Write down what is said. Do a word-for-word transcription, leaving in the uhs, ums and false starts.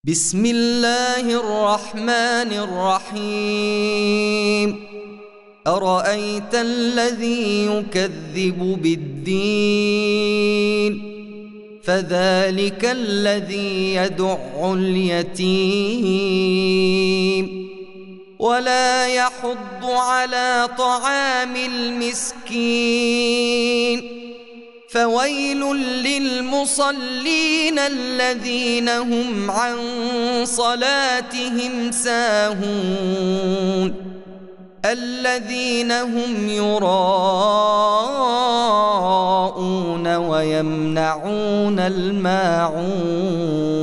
بسم الله الرحمن الرحيم أرأيت الذي يكذب بالدين فذلك الذي يدع اليتيم ولا يحض على طعام المسكين فويل للمصلين الذين هم عن صلاتهم ساهون الذين هم يراءون ويمنعون الماعون.